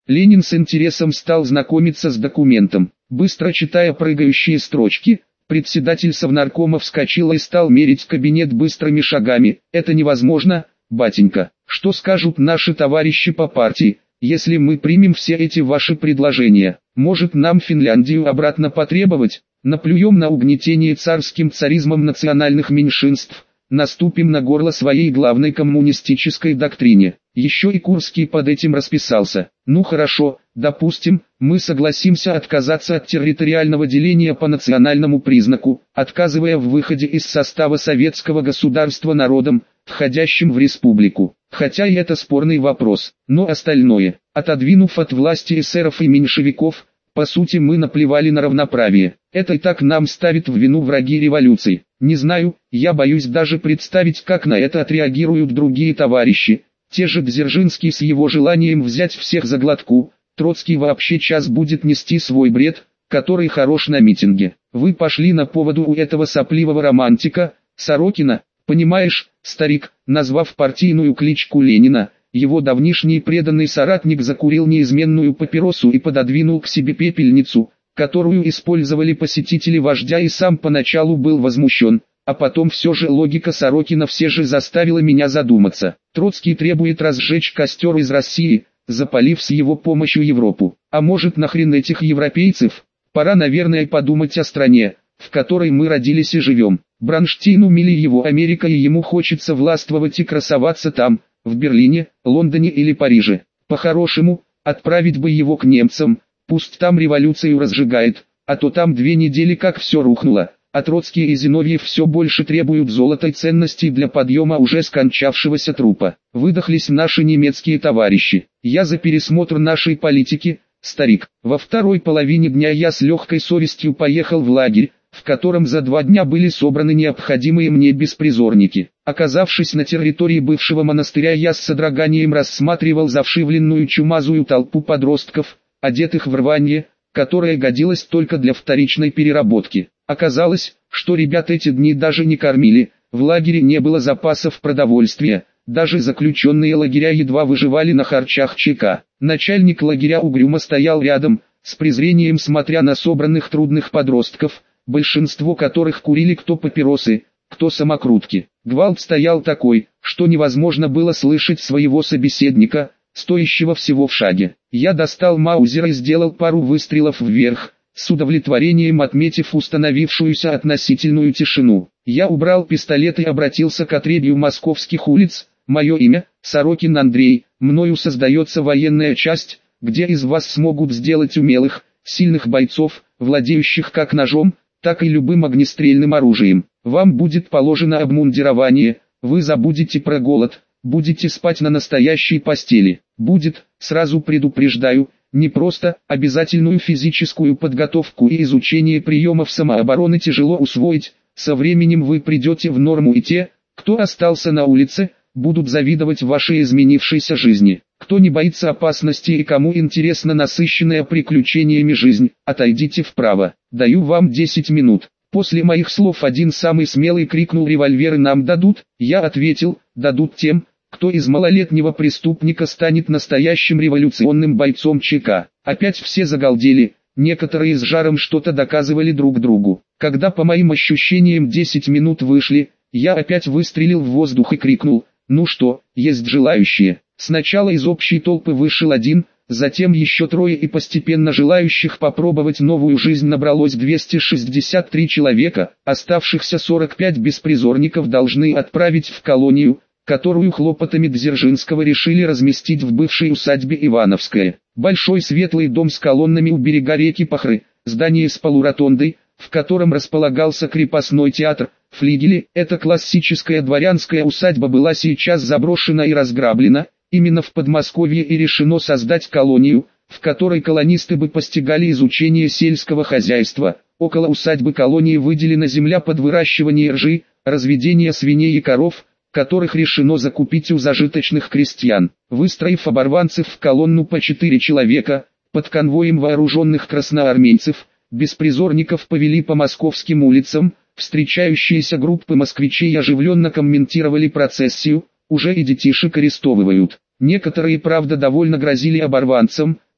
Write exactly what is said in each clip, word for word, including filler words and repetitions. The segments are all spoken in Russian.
Ленин с интересом стал знакомиться с документом. Быстро читая прыгающие строчки, председатель Совнаркома вскочил и стал мерить кабинет быстрыми шагами. «Это невозможно, батенька. Что скажут наши товарищи по партии, если мы примем все эти ваши предложения? Может, нам Финляндию обратно потребовать? Наплюем на угнетение царским царизмом национальных меньшинств, наступим на горло своей главной коммунистической доктрине». Еще и Курский под этим расписался. Ну хорошо, допустим, мы согласимся отказаться от территориального деления по национальному признаку, отказывая в выходе из состава советского государства народом, входящим в республику. Хотя и это спорный вопрос, но остальное, отодвинув от власти эсеров и меньшевиков, по сути мы наплевали на равноправие. Это и так нам ставит в вину враги революции. Не знаю, я боюсь даже представить, как на это отреагируют другие товарищи. Те же Дзержинский с его желанием взять всех за глотку, Троцкий вообще час будет нести свой бред, который хорош на митинге. Вы пошли на поводу у этого сопливого романтика, Сорокина, понимаешь, старик, назвав партийную кличку Ленина, его давнишний преданный соратник закурил неизменную папиросу и пододвинул к себе пепельницу, которую использовали посетители вождя, и сам поначалу был возмущен. А потом все же логика Сорокина все же заставила меня задуматься. Троцкий требует разжечь костер из России, запалив с его помощью Европу. А может, нахрен этих европейцев? Пора, наверное, подумать о стране, в которой мы родились и живем. Бронштейну мили его Америка, и ему хочется властвовать и красоваться там, в Берлине, Лондоне или Париже. По-хорошему, отправить бы его к немцам, пусть там революцию разжигает, а то там две недели как все рухнуло. А Троцкий и Зиновьев все больше требуют золотой ценностей для подъема уже скончавшегося трупа. Выдохлись наши немецкие товарищи. Я за пересмотр нашей политики, старик. Во второй половине дня я с легкой совестью поехал в лагерь, в котором за два дня были собраны необходимые мне беспризорники. Оказавшись на территории бывшего монастыря, я с содроганием рассматривал завшивленную чумазую толпу подростков, одетых в рванье, которое годилось только для вторичной переработки. Оказалось, что ребят эти дни даже не кормили, в лагере не было запасов продовольствия, даже заключенные лагеря едва выживали на харчах ЧК. Начальник лагеря угрюмо стоял рядом, с презрением смотря на собранных трудных подростков, большинство которых курили кто папиросы, кто самокрутки. Гвалт стоял такой, что невозможно было слышать своего собеседника, стоящего всего в шаге. Я достал маузер и сделал пару выстрелов вверх, с удовлетворением отметив установившуюся относительную тишину. Я убрал пистолет и обратился к отребью московских улиц. Мое имя, Сорокин Андрей, мною создается военная часть, где из вас смогут сделать умелых, сильных бойцов, владеющих как ножом, так и любым огнестрельным оружием. Вам будет положено обмундирование, вы забудете про голод, будете спать на настоящей постели. Будет, сразу предупреждаю, не просто, обязательную физическую подготовку и изучение приемов самообороны тяжело усвоить, со временем вы придете в норму, и те, кто остался на улице, будут завидовать вашей изменившейся жизни. Кто не боится опасности и кому интересна насыщенная приключениями жизнь, отойдите вправо. Даю вам десять минут. После моих слов один самый смелый крикнул: револьверы нам дадут? Я ответил: дадут тем, кто из малолетнего преступника станет настоящим революционным бойцом ЧК. Опять все загалдели, некоторые с жаром что-то доказывали друг другу. Когда по моим ощущениям десять минут вышли, я опять выстрелил в воздух и крикнул: ну что, есть желающие? Сначала из общей толпы вышел один, затем еще трое, и постепенно желающих попробовать новую жизнь набралось двести шестьдесят три человека. Оставшихся сорок пять беспризорников должны отправить в колонию, которую хлопотами Дзержинского решили разместить в бывшей усадьбе Ивановская. Большой светлый дом с колоннами у берега реки Пахры, здание с полуротондой, в котором располагался крепостной театр, флигели. Эта классическая дворянская усадьба была сейчас заброшена и разграблена. Именно в Подмосковье и решено создать колонию, в которой колонисты бы постигали изучение сельского хозяйства. Около усадьбы колонии выделена земля под выращивание ржи, разведение свиней и коров, которых решено закупить у зажиточных крестьян. Выстроив оборванцев в колонну по четыре человека, под конвоем вооруженных красноармейцев, беспризорников повели по московским улицам. Встречающиеся группы москвичей оживленно комментировали процессию. Уже и детишек арестовывают. Некоторые, правда, довольно грозили оборванцам,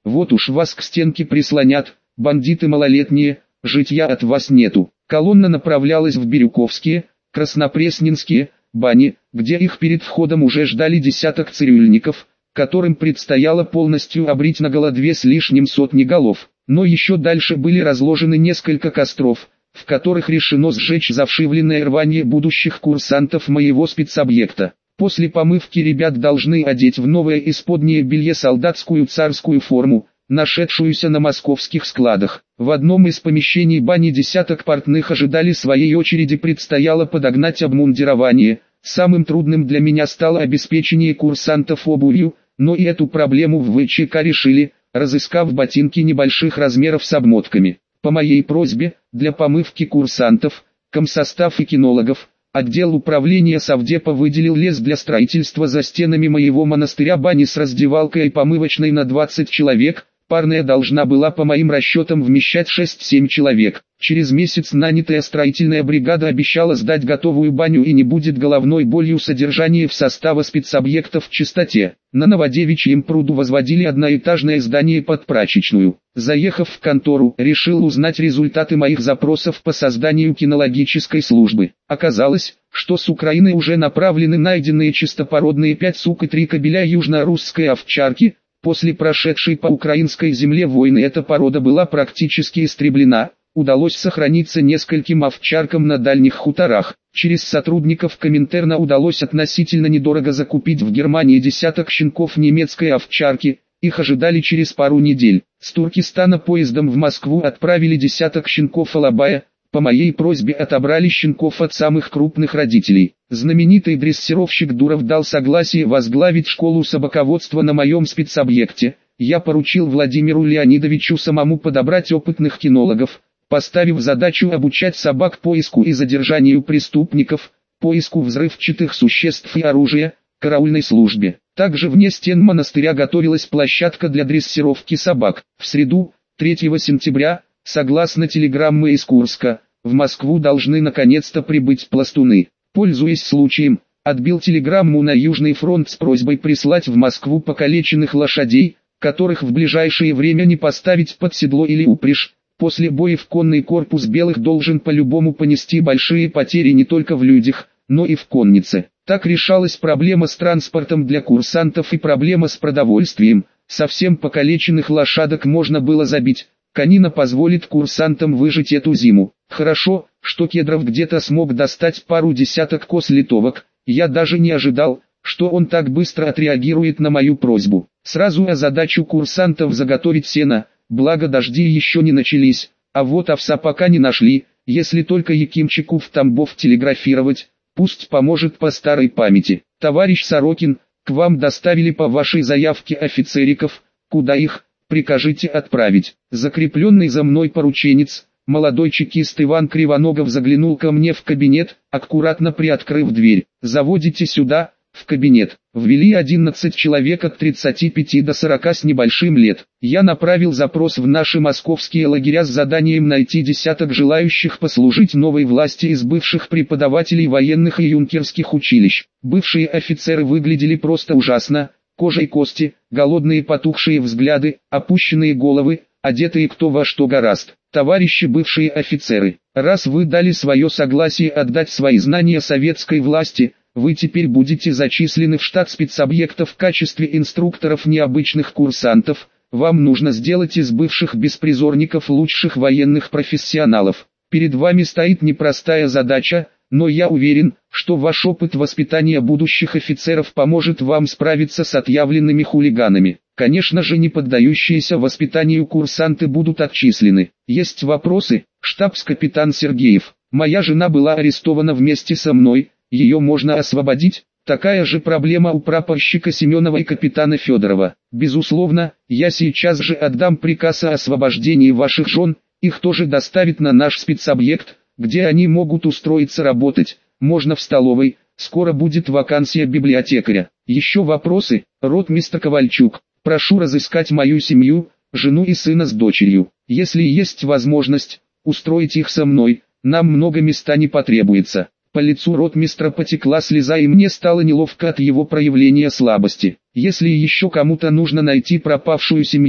Вот уж вас к стенке прислонят, бандиты малолетние, житья от вас нету. Колонна направлялась в Бирюковские, Краснопресненские бани, где их перед входом уже ждали десяток цирюльников, которым предстояло полностью обрить наголо две с лишним сотни голов. Но еще дальше были разложены несколько костров, в которых решено сжечь завшивленное рвание будущих курсантов моего спецобъекта. После помывки ребят должны одеть в новое исподнее белье солдатскую царскую форму, нашедшуюся на московских складах. В одном из помещений бани десяток портных ожидали своей очереди, предстояло подогнать обмундирование. Самым трудным для меня стало обеспечение курсантов обувью, но и эту проблему в ВЧК решили, разыскав ботинки небольших размеров с обмотками. По моей просьбе, для помывки курсантов, комсостав и кинологов, отдел управления совдепа выделил лес для строительства за стенами моего монастыря бани с раздевалкой и помывочной на двадцать человек. Парная должна была по моим расчетам вмещать шесть-семь человек. Через месяц нанятая строительная бригада обещала сдать готовую баню и не будет головной болью содержание в состава спецобъектов в чистоте. На Новодевичьем пруду возводили одноэтажное здание под прачечную. Заехав в контору, решил узнать результаты моих запросов по созданию кинологической службы. Оказалось, что с Украины уже направлены найденные чистопородные пять сук и три кобеля южно-русской овчарки. После прошедшей по украинской земле войны эта порода была практически истреблена. Удалось сохраниться нескольким овчаркам на дальних хуторах. Через сотрудников Коминтерна удалось относительно недорого закупить в Германии десяток щенков немецкой овчарки. Их ожидали через пару недель. С Туркестана поездом в Москву отправили десяток щенков алабая. По моей просьбе отобрали щенков от самых крупных родителей. Знаменитый дрессировщик Дуров дал согласие возглавить школу собаководства на моем спецобъекте. Я поручил Владимиру Леонидовичу самому подобрать опытных кинологов, поставив задачу обучать собак поиску и задержанию преступников, поиску взрывчатых существ и оружия, караульной службе. Также вне стен монастыря готовилась площадка для дрессировки собак. В среду, третьего сентября, согласно телеграмме из Курска, в Москву должны наконец-то прибыть пластуны. Пользуясь случаем, отбил телеграмму на Южный фронт с просьбой прислать в Москву покалеченных лошадей, которых в ближайшее время не поставить под седло или упряжь. После боев конный корпус белых должен по-любому понести большие потери не только в людях, но и в коннице. Так решалась проблема с транспортом для курсантов и проблема с продовольствием. Совсем покалеченных лошадок можно было забить. Конина позволит курсантам выжить эту зиму. Хорошо, что Кедров где-то смог достать пару десяток коз-литовок. Я даже не ожидал, что он так быстро отреагирует на мою просьбу. Сразу озадачу курсантов заготовить сено, благо дожди еще не начались, а вот овса пока не нашли. Если только Якимчику в Тамбов телеграфировать, пусть поможет по старой памяти. Товарищ Сорокин, к вам доставили по вашей заявке офицериков, куда их прикажите отправить. Закрепленный за мной порученец, молодой чекист Иван Кривоногов заглянул ко мне в кабинет, аккуратно приоткрыв дверь. Заводите сюда, в кабинет. Ввели одиннадцать человек от тридцати пяти до сорока с небольшим лет. Я направил запрос в наши московские лагеря с заданием найти десяток желающих послужить новой власти из бывших преподавателей военных и юнкерских училищ. Бывшие офицеры выглядели просто ужасно. Кожа и кости, голодные потухшие взгляды, опущенные головы, одетые кто во что гораст. Товарищи бывшие офицеры, раз вы дали свое согласие отдать свои знания советской власти, вы теперь будете зачислены в штат спецобъекта в качестве инструкторов необычных курсантов. Вам нужно сделать из бывших беспризорников лучших военных профессионалов. Перед вами стоит непростая задача, но я уверен, что ваш опыт воспитания будущих офицеров поможет вам справиться с отъявленными хулиганами. Конечно же, не поддающиеся воспитанию курсанты будут отчислены. Есть вопросы? Штабс-капитан Сергеев. Моя жена была арестована вместе со мной, ее можно освободить? Такая же проблема у прапорщика Семенова и капитана Федорова. Безусловно, я сейчас же отдам приказ о освобождении ваших жен, их тоже доставят на наш спецобъект, где они могут устроиться работать, можно в столовой, скоро будет вакансия библиотекаря. Еще вопросы? Ротмистр Ковальчук, прошу разыскать мою семью, жену и сына с дочерью. Если есть возможность, устроить их со мной, нам много места не потребуется. По лицу ротмистра потекла слеза, и мне стало неловко от его проявления слабости. Если еще кому-то нужно найти пропавшую семью,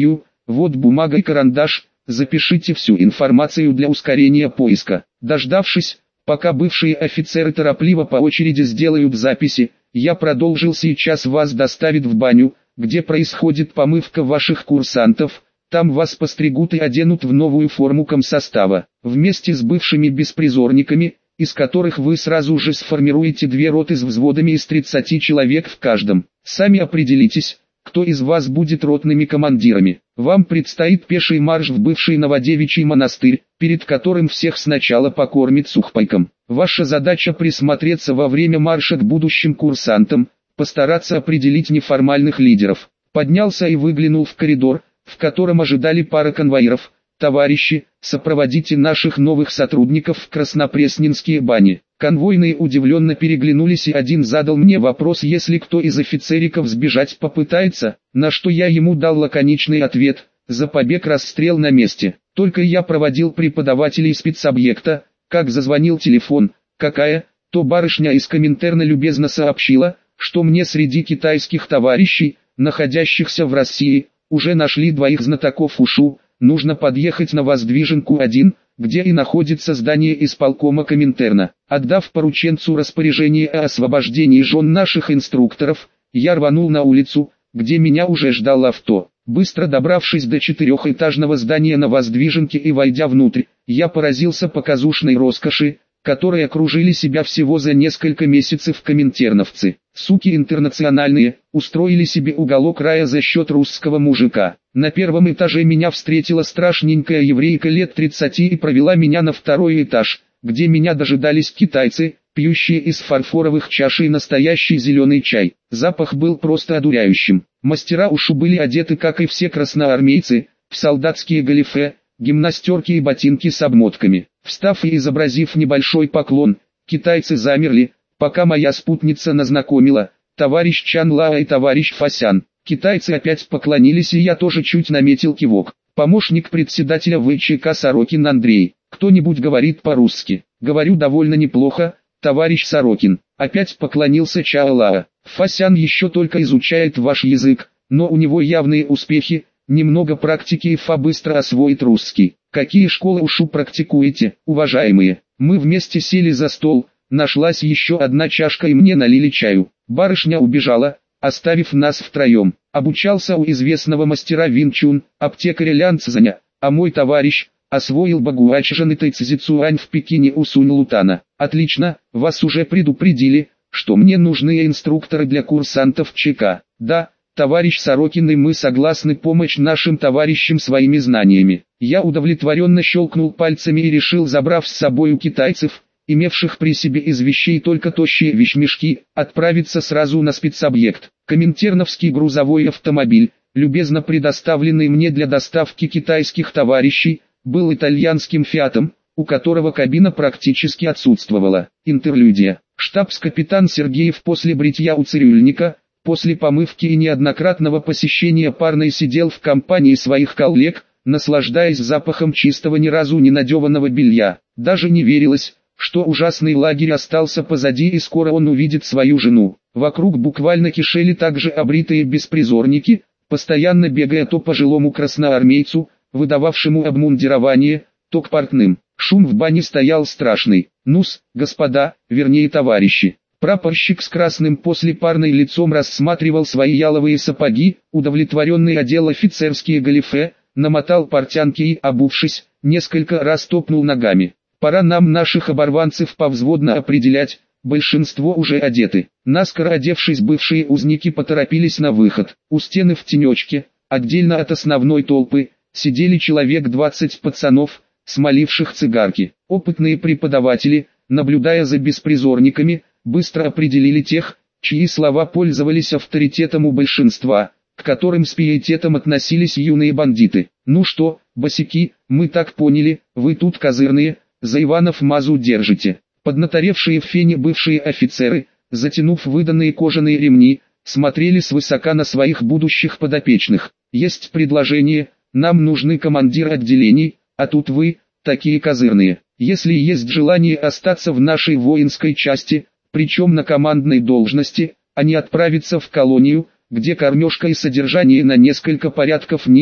вот бумага и карандаш, запишите всю информацию для ускорения поиска. Дождавшись, пока бывшие офицеры торопливо по очереди сделают записи, я продолжил: сейчас вас доставят в баню, где происходит помывка ваших курсантов, там вас постригут и оденут в новую форму комсостава, вместе с бывшими беспризорниками, из которых вы сразу же сформируете две роты с взводами из тридцати человек в каждом. Сами определитесь, кто из вас будет ротными командирами. Вам предстоит пеший марш в бывший Новодевичий монастырь, перед которым всех сначала покормит сухпайком. Ваша задача присмотреться во время марша к будущим курсантам, постараться определить неформальных лидеров. Поднялся и выглянул в коридор, в котором ожидали пара конвоиров. Товарищи, сопроводите наших новых сотрудников в Краснопресненские бани. Конвойные удивленно переглянулись, и один задал мне вопрос: если кто из офицериков сбежать попытается, на что я ему дал лаконичный ответ: за побег расстрел на месте. Только я проводил преподавателей спецобъекта, как зазвонил телефон, какая, то барышня из Коминтерна любезно сообщила, что мне среди китайских товарищей, находящихся в России, уже нашли двоих знатоков ушу. Нужно подъехать на Воздвиженку один, где и находится здание исполкома Коминтерна. Отдав порученцу распоряжение о освобождении жен наших инструкторов, я рванул на улицу, где меня уже ждал авто. Быстро добравшись до четырехэтажного здания на Воздвиженке и войдя внутрь, я поразился показушной роскоши, которые окружили себя всего за несколько месяцев коминтерновцы. Суки интернациональные, устроили себе уголок рая за счет русского мужика. На первом этаже меня встретила страшненькая еврейка лет тридцати и провела меня на второй этаж, где меня дожидались китайцы, пьющие из фарфоровых чашей настоящий зеленый чай. Запах был просто одуряющим. Мастера ушу были одеты, как и все красноармейцы, в солдатские галифе, гимнастерки и ботинки с обмотками. Встав и изобразив небольшой поклон, китайцы замерли, пока моя спутница назнакомила: товарищ Чан Лао и товарищ Фасян. Китайцы опять поклонились, и я тоже чуть наметил кивок. Помощник председателя ВЧК Сорокин Андрей. Кто-нибудь говорит по-русски? Говорю довольно неплохо, товарищ Сорокин. Опять поклонился Чао Лао. Фасян еще только изучает ваш язык, но у него явные успехи, немного практики и Фа быстро освоит русский. Какие школы ушу практикуете, уважаемые? Мы вместе сели за стол, нашлась еще одна чашка и мне налили чаю. Барышня убежала, оставив нас втроем. Обучался у известного мастера Вин Чун, аптекаря Лян Цзаня, а мой товарищ освоил багуачжан и тайцзицуань в Пекине у Сунь Лутана. Отлично, вас уже предупредили, что мне нужны инструкторы для курсантов ЧК. Да, товарищ Сорокин, и мы согласны помочь нашим товарищам своими знаниями. Я удовлетворенно щелкнул пальцами и решил, забрав с собой у китайцев, имевших при себе из вещей только тощие вещмешки, отправиться сразу на спецобъект. Коминтерновский грузовой автомобиль, любезно предоставленный мне для доставки китайских товарищей, был итальянским «Фиатом», у которого кабина практически отсутствовала. Интерлюдия. Штабс-капитан Сергеев после бритья у цирюльника, после помывки и неоднократного посещения парной сидел в компании своих коллег, наслаждаясь запахом чистого ни разу не надеванного белья. Даже не верилось, что ужасный лагерь остался позади и скоро он увидит свою жену. Вокруг буквально кишели также обритые беспризорники, постоянно бегая то по жилому красноармейцу, выдававшему обмундирование, то к портным. Шум в бане стоял страшный. Ну-с, господа, вернее товарищи. Прапорщик с красным после парной лицом рассматривал свои яловые сапоги, удовлетворенный одел офицерские галифе, намотал портянки и, обувшись, несколько раз топнул ногами. Пора нам наших оборванцев повзводно определять, большинство уже одеты. Наскоро одевшись, бывшие узники поторопились на выход. У стены в тенечке, отдельно от основной толпы, сидели человек двадцать пацанов, смоливших цигарки. Опытные преподаватели, наблюдая за беспризорниками, быстро определили тех, чьи слова пользовались авторитетом у большинства, к которым с пиететом относились юные бандиты. Ну что, босяки, мы так поняли, вы тут козырные, за Иванов мазу держите. Поднаторевшие в фене бывшие офицеры, затянув выданные кожаные ремни, смотрели свысока на своих будущих подопечных. Есть предложение, нам нужны командиры отделений, а тут вы, такие козырные. Если есть желание остаться в нашей воинской части, причем на командной должности, а не отправиться в колонию, где кормежка и содержание на несколько порядков ниже,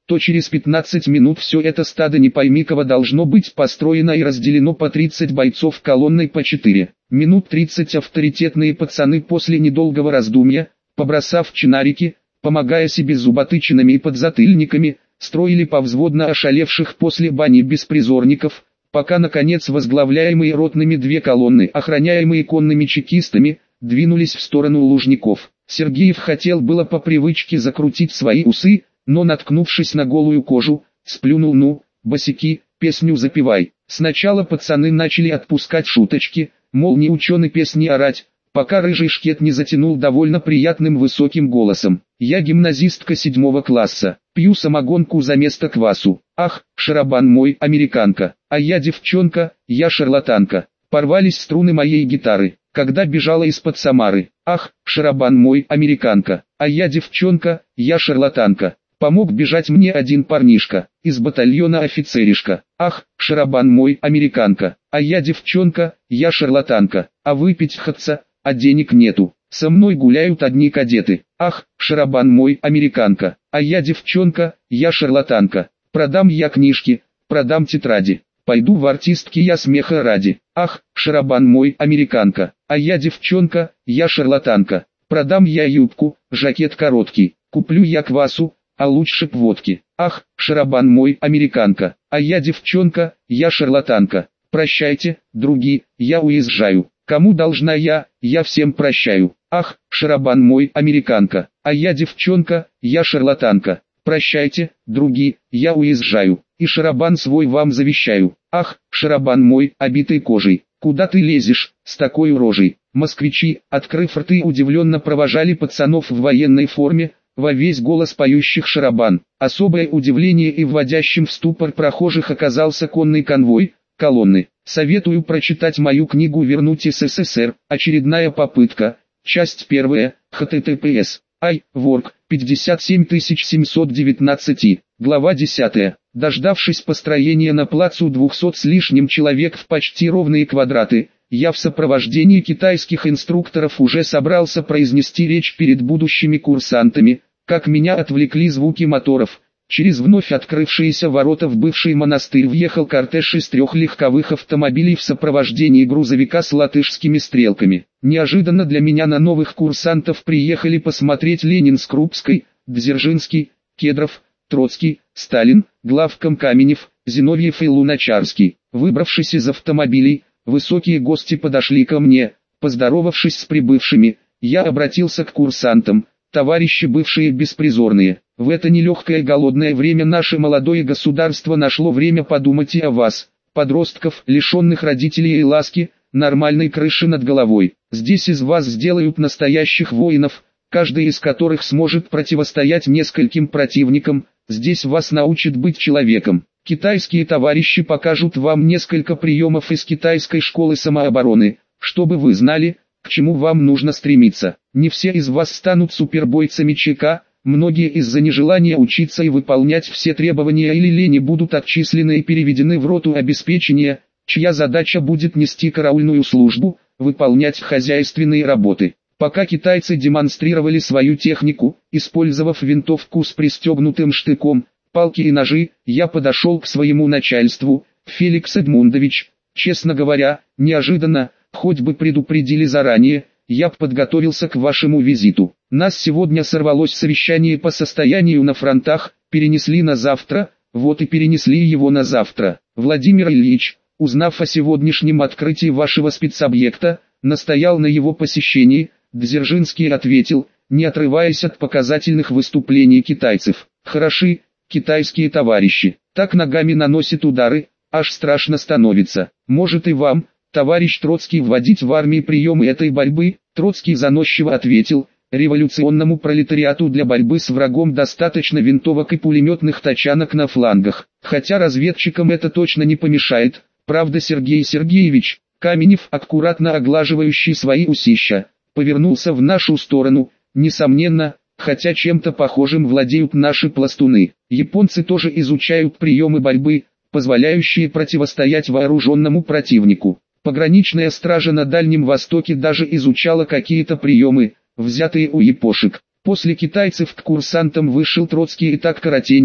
то через пятнадцать минут все это стадо не пойми кого должно быть построено и разделено по тридцать бойцов колонной по четыре. Минут тридцать авторитетные пацаны после недолгого раздумья, побросав чинарики, помогая себе зуботычинами и подзатыльниками, строили повзводно ошалевших после бани беспризорников, пока наконец возглавляемые ротными две колонны, охраняемые конными чекистами, двинулись в сторону Лужников. Сергеев хотел было по привычке закрутить свои усы, но наткнувшись на голую кожу, сплюнул: ну, босяки, песню запевай. Сначала пацаны начали отпускать шуточки, мол не ученый песни орать, пока рыжий шкет не затянул довольно приятным высоким голосом: я гимназистка седьмого класса, пью самогонку за место квасу. Ах, шарабан мой, американка, а я девчонка, я шарлатанка. Порвались струны моей гитары, когда бежала из-под Самары. Ах, шарабан мой, американка, а я девчонка, я шарлатанка. Помог бежать мне один парнишка, из батальона офицеришка. Ах, шарабан мой, американка, а я девчонка, я шарлатанка. А выпить хотца, а денег нету. Со мной гуляют одни кадеты. Ах, шарабан мой, американка, а я девчонка, я шарлатанка. Продам я книжки, продам тетради. Пойду в артистки я смеха ради. Ах, шарабан мой, американка, а я девчонка, я шарлатанка. Продам я юбку, жакет короткий. Куплю я квасу, а лучше б водки. Ах, шарабан мой, американка, а я девчонка, я шарлатанка. Прощайте, други, я уезжаю. Кому должна я, я всем прощаю. Ах, шарабан мой, американка, а я девчонка, я шарлатанка. Прощайте, други, я уезжаю. И шарабан свой вам завещаю. Ах, шарабан мой, обитый кожей, куда ты лезешь, с такой рожей? Москвичи, открыв рты, удивленно провожали пацанов в военной форме, во весь голос поющих шарабан. Особое удивление и вводящим в ступор прохожих оказался конный конвой, колонны. Советую прочитать мою книгу «Вернуть СССР», очередная попытка, часть первая, эйч ти ти пи эс, ай, ворк, пятьдесят семь тысяч семьсот девятнадцать, глава десятая. Дождавшись построения на плацу двухсот с лишним человек в почти ровные квадраты, я в сопровождении китайских инструкторов уже собрался произнести речь перед будущими курсантами, как меня отвлекли звуки моторов. Через вновь открывшиеся ворота в бывший монастырь въехал кортеж из трех легковых автомобилей в сопровождении грузовика с латышскими стрелками. Неожиданно для меня на новых курсантов приехали посмотреть Ленин с Крупской, Дзержинский, Кедров, Троцкий, Сталин, главком Каменев, Зиновьев и Луначарский. Выбравшись из автомобилей, высокие гости подошли ко мне. Поздоровавшись с прибывшими, я обратился к курсантам: товарищи бывшие беспризорные, в это нелегкое голодное время наше молодое государство нашло время подумать и о вас, подростков, лишенных родителей и ласки, нормальной крыши над головой. Здесь из вас сделают настоящих воинов, каждый из которых сможет противостоять нескольким противникам. Здесь вас научат быть человеком. Китайские товарищи покажут вам несколько приемов из китайской школы самообороны, чтобы вы знали, к чему вам нужно стремиться. Не все из вас станут супербойцами ЧК, многие из-за нежелания учиться и выполнять все требования или лени будут отчислены и переведены в роту обеспечения, чья задача будет нести караульную службу, выполнять хозяйственные работы. Пока китайцы демонстрировали свою технику, использовав винтовку с пристегнутым штыком, палки и ножи, я подошел к своему начальству: Феликс Эдмундович, честно говоря, неожиданно, хоть бы предупредили заранее, я б подготовился к вашему визиту. Нас сегодня сорвалось совещание по состоянию на фронтах, перенесли на завтра, вот и перенесли его на завтра. Владимир Ильич, узнав о сегодняшнем открытии вашего спецобъекта, настоял на его посещении. Дзержинский ответил, не отрываясь от показательных выступлений китайцев: хороши, китайские товарищи, так ногами наносят удары, аж страшно становится. Может и вам, товарищ Троцкий, вводить в армии приемы этой борьбы? Троцкий заносчиво ответил: революционному пролетариату для борьбы с врагом достаточно винтовок и пулеметных тачанок на флангах, хотя разведчикам это точно не помешает, правда, Сергей Сергеевич? Каменев, аккуратно оглаживающий свои усища, повернулся в нашу сторону. Несомненно, хотя чем-то похожим владеют наши пластуны. Японцы тоже изучают приемы борьбы, позволяющие противостоять вооруженному противнику. Пограничная стража на Дальнем Востоке даже изучала какие-то приемы, взятые у япошек. После китайцев к курсантам вышел Троцкий и так коротенько,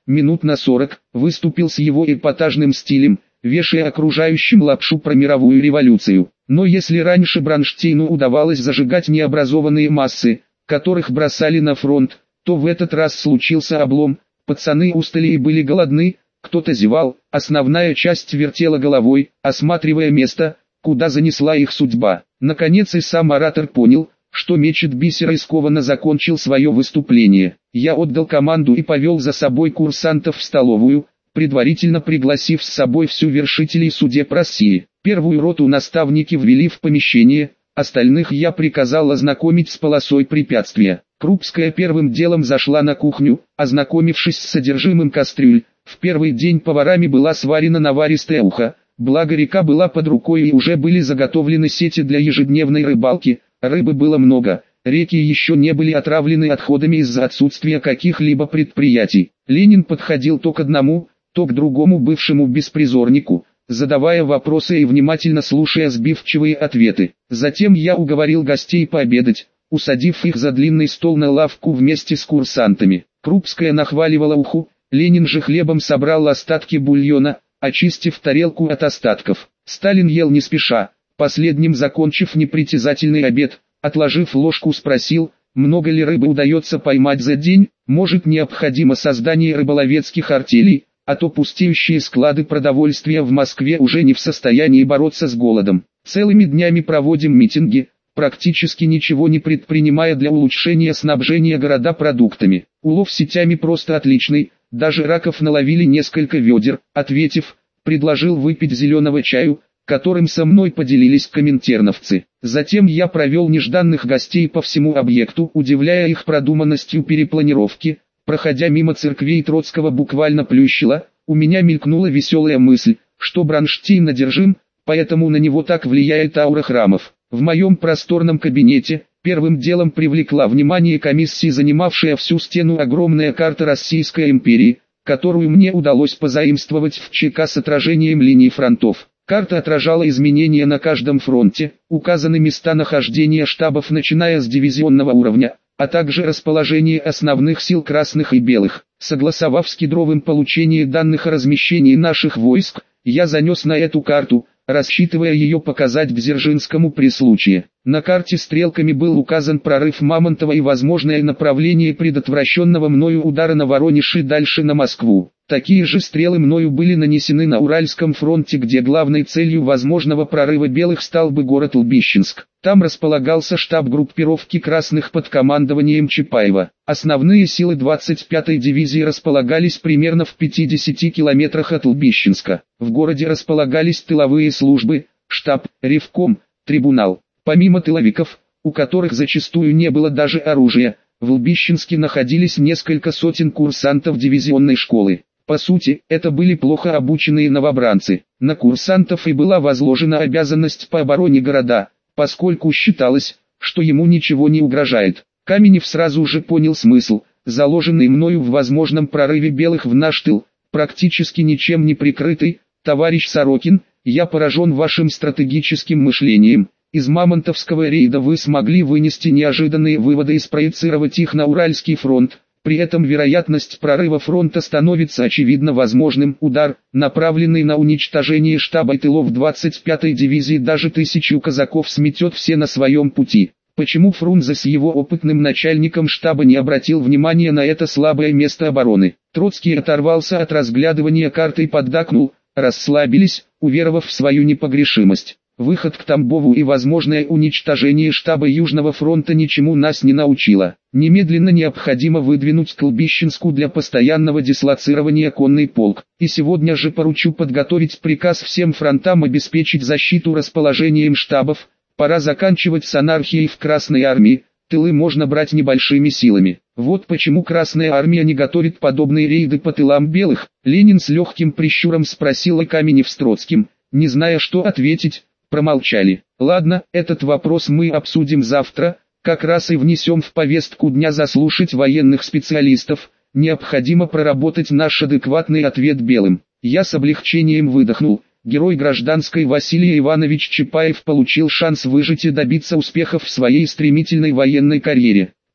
минут на сорок, выступил с его эпатажным стилем, вешая окружающим лапшу про мировую революцию. Но если раньше Бронштейну удавалось зажигать необразованные массы, которых бросали на фронт, то в этот раз случился облом, пацаны устали и были голодны, кто-то зевал, основная часть вертела головой, осматривая место, куда занесла их судьба. Наконец и сам оратор понял, что мечет бисера и скованно закончил свое выступление. Я отдал команду и повел за собой курсантов в столовую, предварительно пригласив с собой всю вершителей судеб России. Первую роту наставники ввели в помещение, остальных я приказал ознакомить с полосой препятствия. Крупская первым делом зашла на кухню, ознакомившись с содержимым кастрюль. В первый день поварами была сварена наваристая уха, благо река была под рукой и уже были заготовлены сети для ежедневной рыбалки, рыбы было много, реки еще не были отравлены отходами из-за отсутствия каких-либо предприятий. Ленин подходил то к одному, то к другому бывшему беспризорнику, задавая вопросы и внимательно слушая сбивчивые ответы. Затем я уговорил гостей пообедать, усадив их за длинный стол на лавку вместе с курсантами. Крупская нахваливала уху, Ленин же хлебом собрал остатки бульона, очистив тарелку от остатков. Сталин ел не спеша, последним закончив непритязательный обед, отложив ложку спросил, много ли рыбы удается поймать за день, может необходимо создание рыболовецких артелей, а то пустеющие склады продовольствия в Москве уже не в состоянии бороться с голодом. Целыми днями проводим митинги, практически ничего не предпринимая для улучшения снабжения города продуктами. Улов сетями просто отличный, даже раков наловили несколько ведер, ответив, предложил выпить зеленого чаю, которым со мной поделились коминтерновцы. Затем я провел нежданных гостей по всему объекту, удивляя их продуманностью перепланировки. Проходя мимо церквей Троцкого буквально плющило, у меня мелькнула веселая мысль, что Бронштейн одержим, поэтому на него так влияет аура храмов. В моем просторном кабинете, первым делом привлекла внимание комиссии, занимавшая всю стену, огромная карта Российской империи, которую мне удалось позаимствовать в ЧК с отражением линий фронтов. Карта отражала изменения на каждом фронте, указаны места нахождения штабов начиная с дивизионного уровня, а также расположение основных сил красных и белых. Согласовав с Кедровым получение данных о размещении наших войск, я занес на эту карту, рассчитывая ее показать Дзержинскому при случае. На карте стрелками был указан прорыв Мамонтова и возможное направление предотвращенного мною удара на Воронеж и дальше на Москву. Такие же стрелы мною были нанесены на Уральском фронте, где главной целью возможного прорыва белых стал бы город Лбищенск. Там располагался штаб группировки красных под командованием Чапаева. Основные силы двадцать пятой дивизии располагались примерно в пятидесяти километрах от Лбищенска. В городе располагались тыловые службы, штаб, ревком, трибунал. Помимо тыловиков, у которых зачастую не было даже оружия, в Лбищенске находились несколько сотен курсантов дивизионной школы. По сути, это были плохо обученные новобранцы. На курсантов и была возложена обязанность по обороне города, поскольку считалось, что ему ничего не угрожает. Каменев сразу же понял смысл, заложенный мною в возможном прорыве белых в наш тыл, практически ничем не прикрытый. Товарищ Сорокин, я поражен вашим стратегическим мышлением. Из Мамонтовского рейда вы смогли вынести неожиданные выводы и спроецировать их на Уральский фронт. При этом вероятность прорыва фронта становится очевидно возможным. Удар, направленный на уничтожение штаба и тылов двадцать пятой дивизии, даже тысячу казаков сметет все на своем пути. Почему Фрунзе с его опытным начальником штаба не обратил внимания на это слабое место обороны? Троцкий оторвался от разглядывания карты и поддакнул, расслабились, уверовав в свою непогрешимость. Выход к Тамбову и возможное уничтожение штаба Южного фронта ничему нас не научило. Немедленно необходимо выдвинуть к Лбищенску для постоянного дислоцирования конный полк. И сегодня же поручу подготовить приказ всем фронтам обеспечить защиту расположением штабов. Пора заканчивать с анархией в Красной армии, тылы можно брать небольшими силами. Вот почему Красная армия не готовит подобные рейды по тылам белых. Ленин с легким прищуром спросил о Каменев с Троцким, не зная что ответить. Промолчали. Ладно, этот вопрос мы обсудим завтра, как раз и внесем в повестку дня заслушать военных специалистов, необходимо проработать наш адекватный ответ белым. Я с облегчением выдохнул, герой гражданской Василий Иванович Чапаев получил шанс выжить и добиться успехов в своей стремительной военной карьере.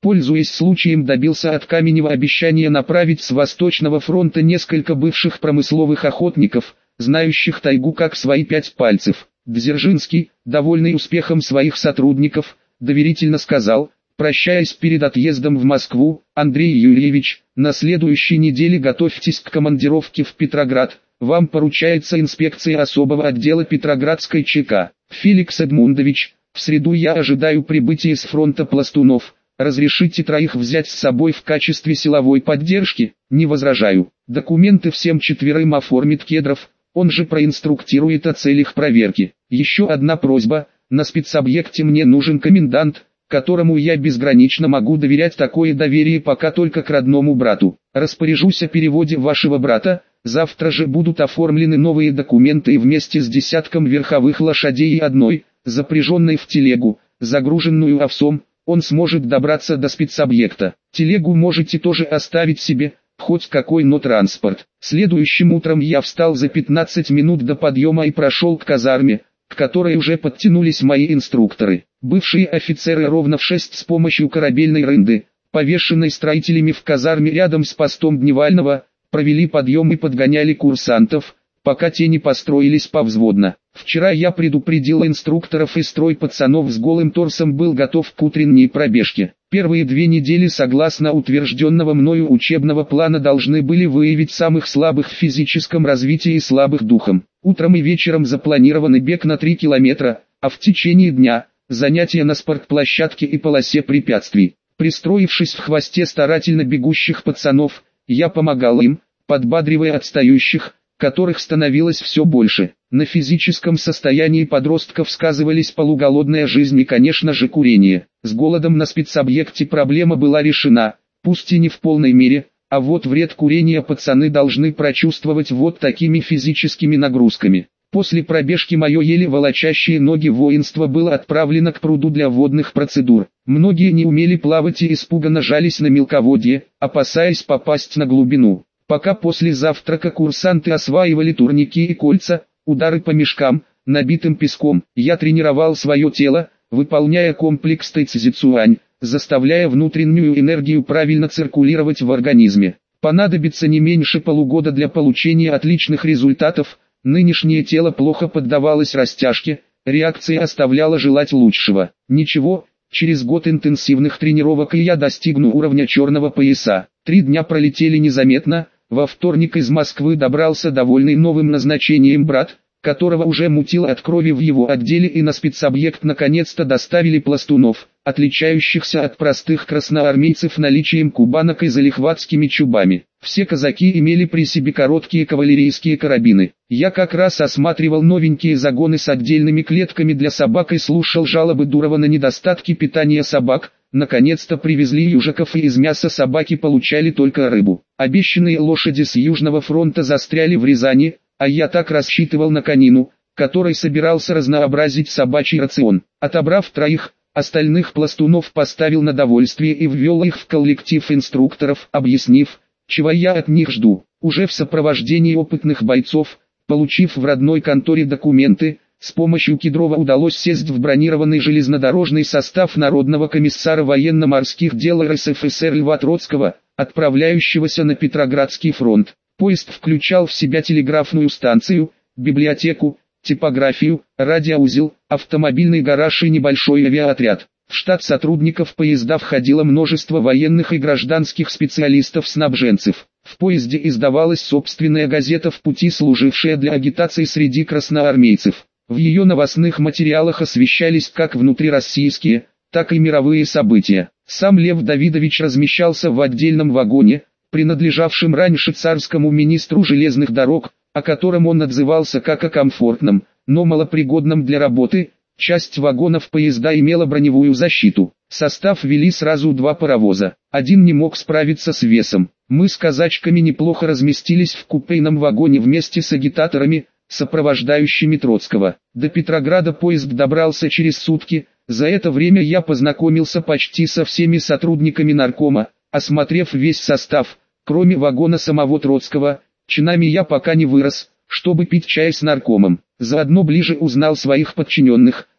Пользуясь случаем, добился от Каменева обещания направить с Восточного фронта несколько бывших промысловых охотников, знающих тайгу как свои пять пальцев. Дзержинский, довольный успехом своих сотрудников, доверительно сказал, прощаясь перед отъездом в Москву: «Андрей Юрьевич, на следующей неделе готовьтесь к командировке в Петроград, вам поручается инспекция особого отдела Петроградской ЧК. Феликс Эдмундович, в среду я ожидаю прибытия с фронта пластунов, разрешите троих взять с собой в качестве силовой поддержки?» «Не возражаю. Документы всем четверым оформит Кедров, он же проинструктирует о целях проверки. Еще одна просьба, на спецобъекте мне нужен комендант, которому я безгранично могу доверять, такое доверие пока только к родному брату. Распоряжусь о переводе вашего брата, завтра же будут оформлены новые документы и вместе с десятком верховых лошадей и одной, запряженной в телегу, загруженную овсом, он сможет добраться до спецобъекта. Телегу можете тоже оставить себе, хоть какой, но транспорт». Следующим утром я встал за пятнадцать минут до подъема и прошел к казарме, к которой уже подтянулись мои инструкторы. Бывшие офицеры ровно в шесть с помощью корабельной рынды, повешенной строителями в казарме рядом с постом Дневального, провели подъем и подгоняли курсантов, пока те не построились повзводно. Вчера я предупредил инструкторов, и строй пацанов с голым торсом был готов к утренней пробежке. Первые две недели, согласно утвержденного мною учебного плана, должны были выявить самых слабых в физическом развитии и слабых духом. Утром и вечером запланированы бег на три километра, а в течение дня – занятия на спортплощадке и полосе препятствий. Пристроившись в хвосте старательно бегущих пацанов, я помогал им, подбадривая отстающих, которых становилось все больше. На физическом состоянии подростков сказывались полуголодная жизнь и, конечно же, курение. С голодом на спецобъекте проблема была решена, пусть и не в полной мере, а вот вред курения пацаны должны прочувствовать вот такими физическими нагрузками. После пробежки мое еле волочащие ноги воинство было отправлено к пруду для водных процедур. Многие не умели плавать и испуганно жались на мелководье, опасаясь попасть на глубину. Пока после завтрака курсанты осваивали турники и кольца, удары по мешкам, набитым песком, я тренировал свое тело, выполняя комплекс тайцзицуань, заставляя внутреннюю энергию правильно циркулировать в организме. Понадобится не меньше полугода для получения отличных результатов. Нынешнее тело плохо поддавалось растяжке, реакция оставляла желать лучшего. Ничего, через год интенсивных тренировок и я достигну уровня черного пояса. Три дня пролетели незаметно. Во вторник из Москвы добрался довольный новым назначением брат, которого уже мутило от крови в его отделе, и на спецобъект наконец-то доставили пластунов, отличающихся от простых красноармейцев наличием кубанок и залихватскими чубами. Все казаки имели при себе короткие кавалерийские карабины. Я как раз осматривал новенькие загоны с отдельными клетками для собак и слушал жалобы Дурова на недостатки питания собак. Наконец-то привезли южиков, и из мяса собаки получали только рыбу. Обещанные лошади с Южного фронта застряли в Рязани, а я так рассчитывал на конину, который собирался разнообразить собачий рацион. Отобрав троих, остальных пластунов поставил на довольствие и ввел их в коллектив инструкторов, объяснив, чего я от них жду. Уже в сопровождении опытных бойцов, получив в родной конторе документы, с помощью Кедрова удалось сесть в бронированный железнодорожный состав Народного комиссара военно-морских дел эр эс эф эс эр Льва Троцкого, отправляющегося на Петроградский фронт. Поезд включал в себя телеграфную станцию, библиотеку, типографию, радиоузел, автомобильный гараж и небольшой авиаотряд. В штат сотрудников поезда входило множество военных и гражданских специалистов-снабженцев. В поезде издавалась собственная газета «В пути», служившая для агитации среди красноармейцев. В ее новостных материалах освещались как внутрироссийские, так и мировые события. Сам Лев Давидович размещался в отдельном вагоне, принадлежавшем раньше царскому министру железных дорог, о котором он отзывался как о комфортном, но малопригодном для работы. Часть вагонов поезда имела броневую защиту. Состав вели сразу два паровоза. Один не мог справиться с весом. Мы с казачками неплохо разместились в купейном вагоне вместе с агитаторами, сопровождающими Троцкого. До Петрограда поезд добрался через сутки. За это время я познакомился почти со всеми сотрудниками наркома, осмотрев весь состав, кроме вагона самого Троцкого. Чинами я пока не вырос, чтобы пить чай с наркомом. Заодно ближе узнал своих подчиненных,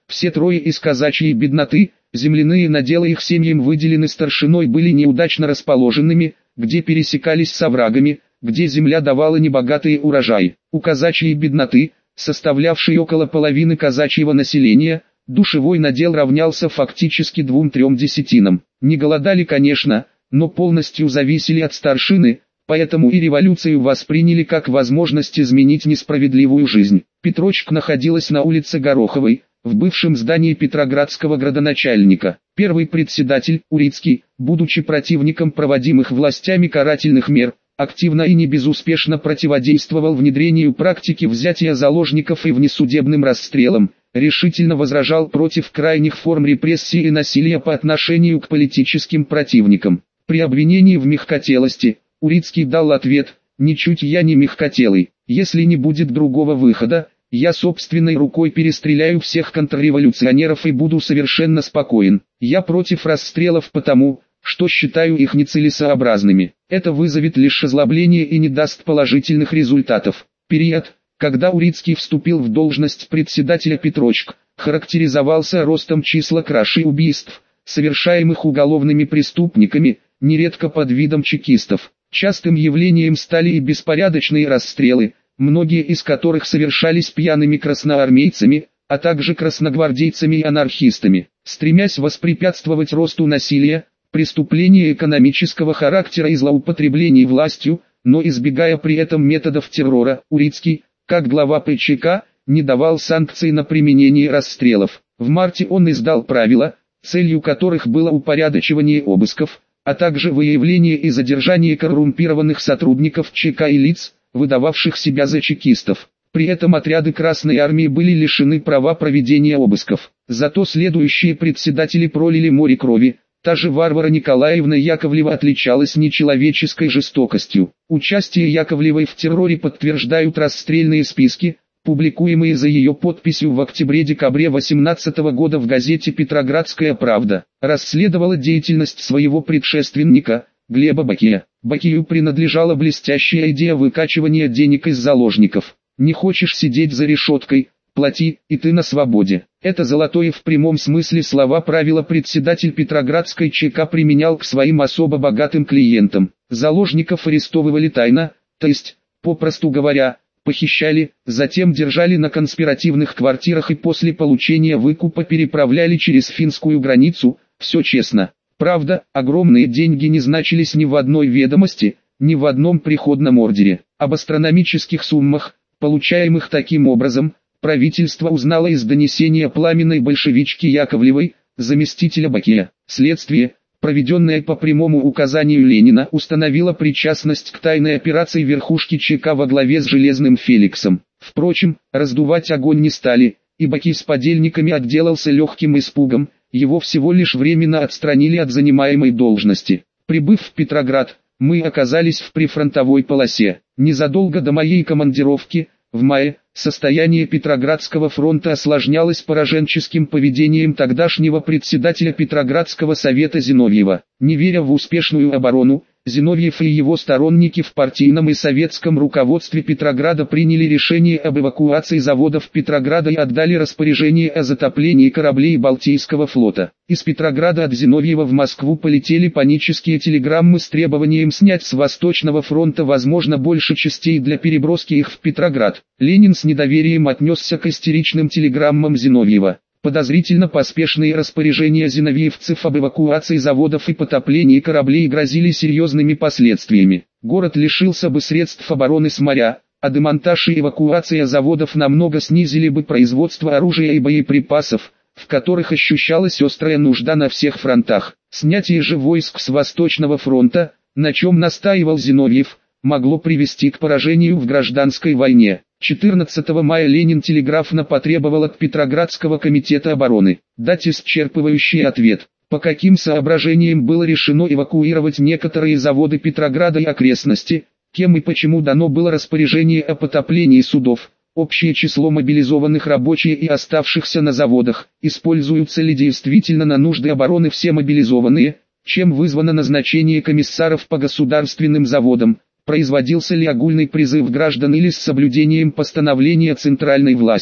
Все трое из казачьей бедноты, земляные наделы их семьям выделены старшиной были неудачно расположенными, где пересекались с оврагами, где земля давала небогатые урожаи. У казачьей бедноты, составлявшей около половины казачьего населения, душевой надел равнялся фактически двум-трем десятинам. Не голодали, конечно, но полностью зависели от старшины, поэтому и революцию восприняли как возможность изменить несправедливую жизнь. Петрочка находилась на улице Гороховой, в бывшем здании петроградского градоначальника. Первый председатель, Урицкий, будучи противником проводимых властями карательных мер, активно и не безуспешно противодействовал внедрению практики взятия заложников и внесудебным расстрелам, решительно возражал против крайних форм репрессий и насилия по отношению к политическим противникам. При обвинении в мягкотелости, Урицкий дал ответ: «Ничуть я не мягкотелый, если не будет другого выхода, я собственной рукой перестреляю всех контрреволюционеров и буду совершенно спокоен. Я против расстрелов потому, что считаю их нецелесообразными. Это вызовет лишь озлобление и не даст положительных результатов». Период, когда Урицкий вступил в должность председателя Петрочка, характеризовался ростом числа краж и убийств, совершаемых уголовными преступниками, нередко под видом чекистов. Частым явлением стали и беспорядочные расстрелы, многие из которых совершались пьяными красноармейцами, а также красногвардейцами и анархистами. Стремясь воспрепятствовать росту насилия, преступления экономического характера и злоупотреблений властью, но избегая при этом методов террора, Урицкий, как глава Пэ Че Ка, не давал санкций на применение расстрелов. В марте он издал правила, целью которых было упорядочивание обысков, а также выявление и задержание коррумпированных сотрудников Че Ка и лиц, выдававших себя за чекистов. При этом отряды Красной Армии были лишены права проведения обысков. Зато следующие председатели пролили море крови. Та же Варвара Николаевна Яковлева отличалась нечеловеческой жестокостью. Участие Яковлевой в терроре подтверждают расстрельные списки, публикуемые за ее подписью в октябре-декабре восемнадцатого года в газете «Петроградская правда». Расследовала деятельность своего предшественника, Глеба Бакия. Бакию принадлежала блестящая идея выкачивания денег из заложников. «Не хочешь сидеть за решеткой? Плати, и ты на свободе». Это золотое в прямом смысле слова правило председатель Петроградской Че Ка применял к своим особо богатым клиентам. Заложников арестовывали тайно, то есть, попросту говоря, похищали, затем держали на конспиративных квартирах и после получения выкупа переправляли через финскую границу, все честно. Правда, огромные деньги не значились ни в одной ведомости, ни в одном приходном ордере. Об астрономических суммах, получаемых таким образом, правительство узнало из донесения пламенной большевички Яковлевой, заместителя Бакия. Следствие, проведенное по прямому указанию Ленина, установило причастность к тайной операции верхушки Че Ка во главе с Железным Феликсом. Впрочем, раздувать огонь не стали, и Баки с подельниками отделался легким испугом, его всего лишь временно отстранили от занимаемой должности. Прибыв в Петроград, мы оказались в прифронтовой полосе. Незадолго до моей командировки, в мае, состояние Петроградского фронта осложнялось пораженческим поведением тогдашнего председателя Петроградского совета Зиновьева. Не веря в успешную оборону, Зиновьев и его сторонники в партийном и советском руководстве Петрограда приняли решение об эвакуации заводов Петрограда и отдали распоряжение о затоплении кораблей Балтийского флота. Из Петрограда от Зиновьева в Москву полетели панические телеграммы с требованием снять с Восточного фронта возможно больше частей для переброски их в Петроград. Ленин с недоверием отнесся к истеричным телеграммам Зиновьева. Подозрительно поспешные распоряжения зиновьевцев об эвакуации заводов и потоплении кораблей грозили серьезными последствиями. Город лишился бы средств обороны с моря, а демонтаж и эвакуация заводов намного снизили бы производство оружия и боеприпасов, в которых ощущалась острая нужда на всех фронтах. Снятие же войск с Восточного фронта, на чем настаивал Зиновьев, могло привести к поражению в гражданской войне. четырнадцатого мая Ленин телеграфно потребовал от Петроградского комитета обороны дать исчерпывающий ответ, по каким соображениям было решено эвакуировать некоторые заводы Петрограда и окрестности, кем и почему дано было распоряжение о потоплении судов, общее число мобилизованных рабочих и оставшихся на заводах, используются ли действительно на нужды обороны все мобилизованные, чем вызвано назначение комиссаров по государственным заводам, производился ли огульный призыв граждан или с соблюдением постановления центральной власти.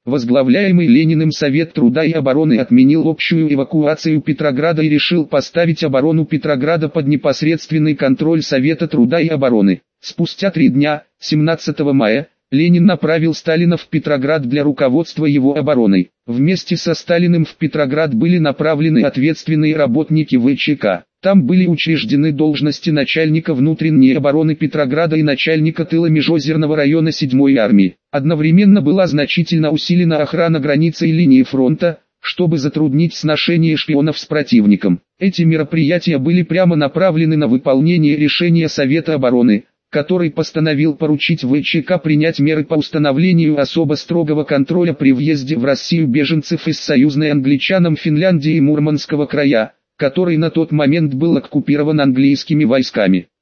Возглавляемый Лениным Совет труда и обороны отменил общую эвакуацию Петрограда и решил поставить оборону Петрограда под непосредственный контроль Совета труда и обороны. Спустя три дня, семнадцатого мая, Ленин направил Сталина в Петроград для руководства его обороной. Вместе со Сталиным в Петроград были направлены ответственные работники ВЧК. Там были учреждены должности начальника внутренней обороны Петрограда и начальника тыла Межозерного района седьмой армии. Одновременно была значительно усилена охрана границы и линии фронта, чтобы затруднить сношение шпионов с противником. Эти мероприятия были прямо направлены на выполнение решения Совета обороны, который постановил поручить ВЧК принять меры по установлению особо строгого контроля при въезде в Россию беженцев из союзной англичанам Финляндии и Мурманского края, который на тот момент был оккупирован английскими войсками.